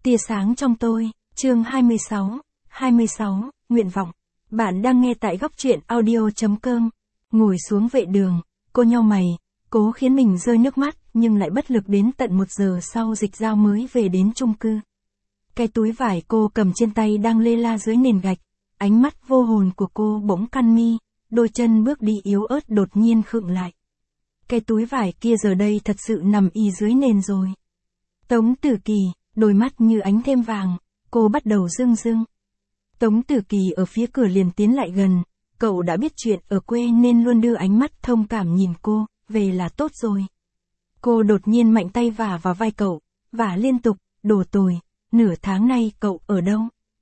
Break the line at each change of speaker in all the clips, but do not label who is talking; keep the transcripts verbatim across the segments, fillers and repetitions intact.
Tia sáng trong tôi, chương hai mươi sáu, hai mươi sáu, nguyện vọng. Bạn đang nghe tại góc truyện audio chấm com. Ngồi xuống vệ đường, cô nhau mày, cố khiến mình rơi nước mắt, nhưng lại bất lực đến tận một giờ sau Dịch Dao mới về đến chung cư. Cái túi vải cô cầm trên tay đang lê la dưới nền gạch, ánh mắt vô hồn của cô bỗng căn mi, đôi chân bước đi yếu ớt đột nhiên khựng lại. Cái túi vải kia giờ đây thật sự nằm y dưới nền rồi. Tống Tử Kỳ, đôi mắt như ánh thêm vàng, cô bắt đầu rưng rưng. Tống Tử Kỳ ở phía cửa liền tiến lại gần, cậu đã biết chuyện ở quê nên luôn đưa ánh mắt thông cảm nhìn cô, về là tốt rồi. Cô đột nhiên mạnh tay vả vào vai cậu, vả liên tục, đồ tồi, nửa tháng nay cậu ở đâu?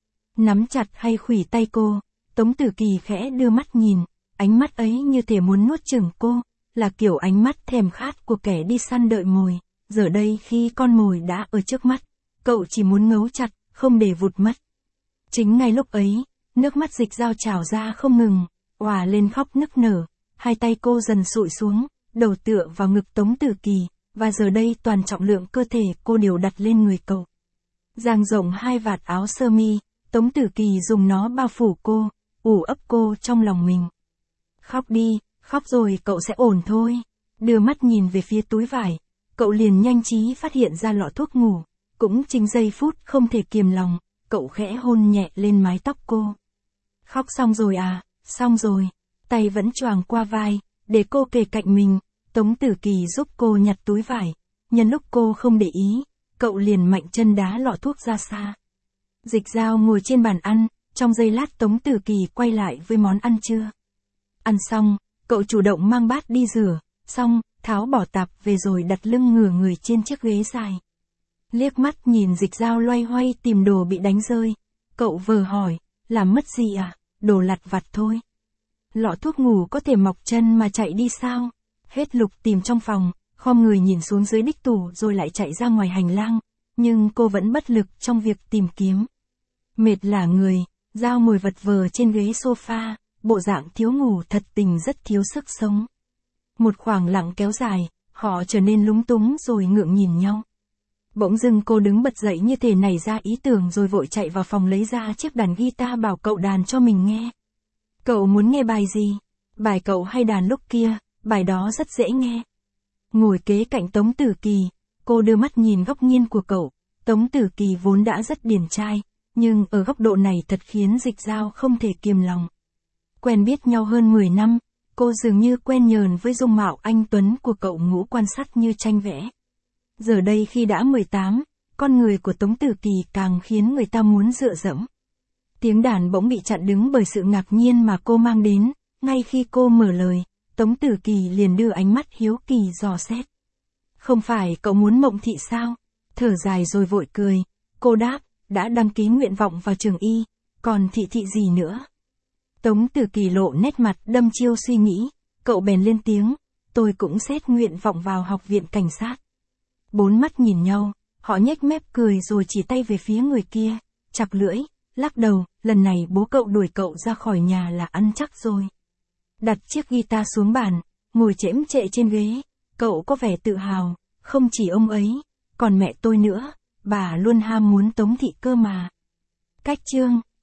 Nắm chặt hay khuỷu tay cô, Tống Tử Kỳ khẽ đưa mắt nhìn, ánh mắt ấy như thể muốn nuốt chửng cô, là kiểu ánh mắt thèm khát của kẻ đi săn đợi mồi, giờ đây khi con mồi đã ở trước mắt, cậu chỉ muốn ngấu chặt, không để vụt mất. Chính ngay lúc ấy, nước mắt Dịch Dao trào ra không ngừng, òa lên khóc nức nở, hai tay cô dần sụi xuống, đầu tựa vào ngực Tống Tử Kỳ, và giờ đây toàn trọng lượng cơ thể cô đều đặt lên người cậu. Dang rộng hai vạt áo sơ mi, Tống Tử Kỳ dùng nó bao phủ cô, ủ ấp cô trong lòng mình. Khóc đi, khóc rồi cậu sẽ ổn thôi. Đưa mắt nhìn về phía túi vải, cậu liền nhanh trí phát hiện ra lọ thuốc ngủ, cũng chính giây phút không thể kiềm lòng, cậu khẽ hôn nhẹ lên mái tóc cô. Khóc xong rồi à, xong rồi, tay vẫn choàng qua vai, để cô kề cạnh mình, Tống Tử Kỳ giúp cô nhặt túi vải, nhân lúc cô không để ý, cậu liền mạnh chân đá lọ thuốc ra xa. Dịch Dao ngồi trên bàn ăn, trong giây lát Tống Tử Kỳ quay lại với món ăn trưa. Ăn xong, cậu chủ động mang bát đi rửa, xong, tháo bỏ tạp về rồi đặt lưng ngửa người trên chiếc ghế dài. Liếc mắt nhìn Dịch Dao loay hoay tìm đồ bị đánh rơi, cậu vờ hỏi, làm mất gì à, đồ lặt vặt thôi. Lọ thuốc ngủ có thể mọc chân mà chạy đi sao? Hết lục tìm trong phòng, khom người nhìn xuống dưới đích tủ rồi lại chạy ra ngoài hành lang, nhưng cô vẫn bất lực trong việc tìm kiếm. Mệt lả người, Dao ngồi vật vờ trên ghế sofa, bộ dạng thiếu ngủ thật tình rất thiếu sức sống. Một khoảng lặng kéo dài, họ trở nên lúng túng rồi ngượng nhìn nhau. Bỗng dưng cô đứng bật dậy như thể nảy ra ý tưởng rồi vội chạy vào phòng lấy ra chiếc đàn guitar bảo cậu đàn cho mình nghe. Cậu muốn nghe bài gì? Bài cậu hay đàn lúc kia, bài đó rất dễ nghe. Ngồi kế cạnh Tống Tử Kỳ, cô đưa mắt nhìn góc nghiêng của cậu. Tống Tử Kỳ vốn đã rất điển trai, nhưng ở góc độ này thật khiến Dịch Dao không thể kiềm lòng. Quen biết nhau hơn mười năm, cô dường như quen nhờn với dung mạo anh tuấn của cậu ngũ quan sát như tranh vẽ. Giờ đây khi đã mười tám, con người của Tống Tử Kỳ càng khiến người ta muốn dựa dẫm. Tiếng đàn bỗng bị chặn đứng bởi sự ngạc nhiên mà cô mang đến, ngay khi cô mở lời, Tống Tử Kỳ liền đưa ánh mắt hiếu kỳ dò xét. Không phải cậu muốn Mộng Thị sao? Thở dài rồi vội cười, cô đáp, đã đăng ký nguyện vọng vào trường y, còn thị thị gì nữa? Tống Tử Kỳ lộ nét mặt đâm chiêu suy nghĩ, cậu bèn lên tiếng, tôi cũng xét nguyện vọng vào học viện cảnh sát. Bốn mắt nhìn nhau, họ nhếch mép cười rồi chỉ tay về phía người kia, chặt lưỡi, lắc đầu, lần này bố cậu đuổi cậu ra khỏi nhà là ăn chắc rồi. Đặt chiếc guitar xuống bàn, ngồi chễm chệ trên ghế, cậu có vẻ tự hào, không chỉ ông ấy, còn mẹ tôi nữa, bà luôn ham muốn Tống Thị cơ mà. Cách chương